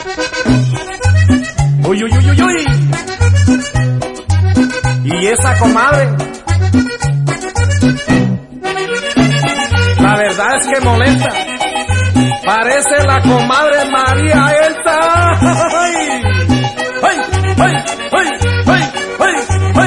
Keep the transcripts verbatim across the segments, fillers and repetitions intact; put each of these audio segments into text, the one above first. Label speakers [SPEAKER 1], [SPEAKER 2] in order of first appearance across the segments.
[SPEAKER 1] Uy, uy, uy, uy, uy. Y esa comadre, la verdad es que molesta. Parece la comadre María Elsa. ¡Ay! ¡Ay! ¡Ay! ¡Ay! ¡Ay! ¡Ay! ¡Ay!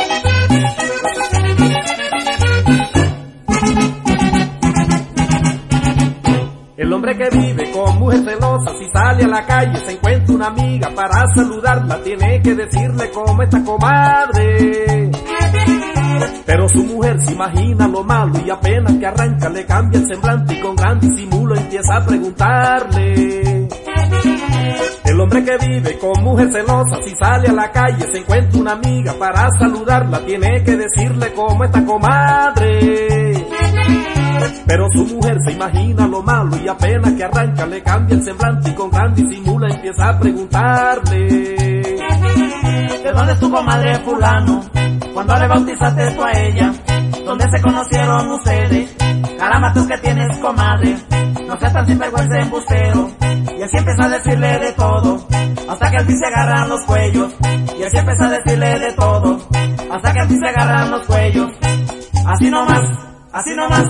[SPEAKER 1] El hombre que vive con mujer celosa, si sale a la calle se encuentra una amiga para saludarla, tiene que decirle cómo está comadre. Pero su mujer se imagina lo malo y apenas que arranca le cambia el semblante y con gran disimulo empieza a preguntarle. El hombre que vive con mujer celosa, si sale a la calle se encuentra una amiga para saludarla, tiene que decirle cómo está comadre. Pero su mujer se imagina lo malo y apenas que arranca le cambia el semblante y con gran disimulo empieza a preguntarle.
[SPEAKER 2] ¿De dónde es tu comadre fulano? ¿Cuándo le bautizaste tú a ella? ¿Dónde se conocieron ustedes? Caramba, tú que tienes comadre, no seas tan sinvergüenza embustero. Y así empieza a decirle de todo, hasta que al fin se agarran los cuellos. Y así empieza a decirle de todo, hasta que al fin se agarran los cuellos. Así nomás, así nomás.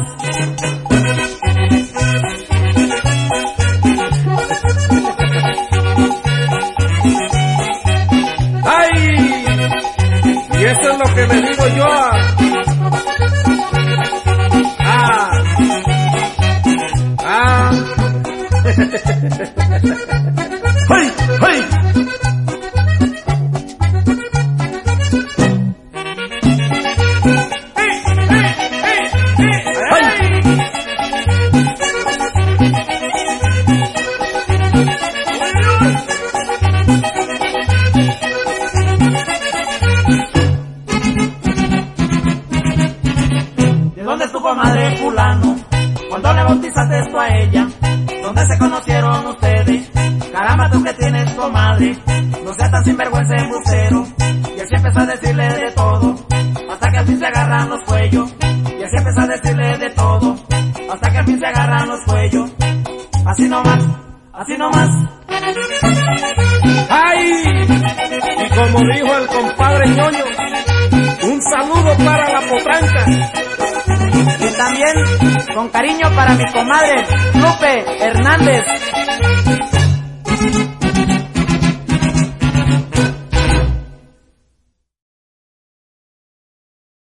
[SPEAKER 1] ¡Ay! Y eso es lo que le digo yo a... ¡Ah! ¡Ah! ¡Ay! ¡Ay!
[SPEAKER 2] ¿Dónde es tu comadre fulano? ¿Cuándo le bautizaste tú a ella? ¿Dónde se conocieron ustedes? Caramba, tú que tienes comadre, no seas tan sinvergüenza embustero. Y así empezó a decirle de todo, hasta que al fin se agarran los cuellos. Y así empezó a decirle de todo, hasta que al fin se agarran los cuellos. Así nomás, así nomás.
[SPEAKER 1] ¡Ay! Y como dijo el compadre Ñoño, un saludo para la potranca.
[SPEAKER 2] Y también con cariño para mi comadre Lupe Hernández.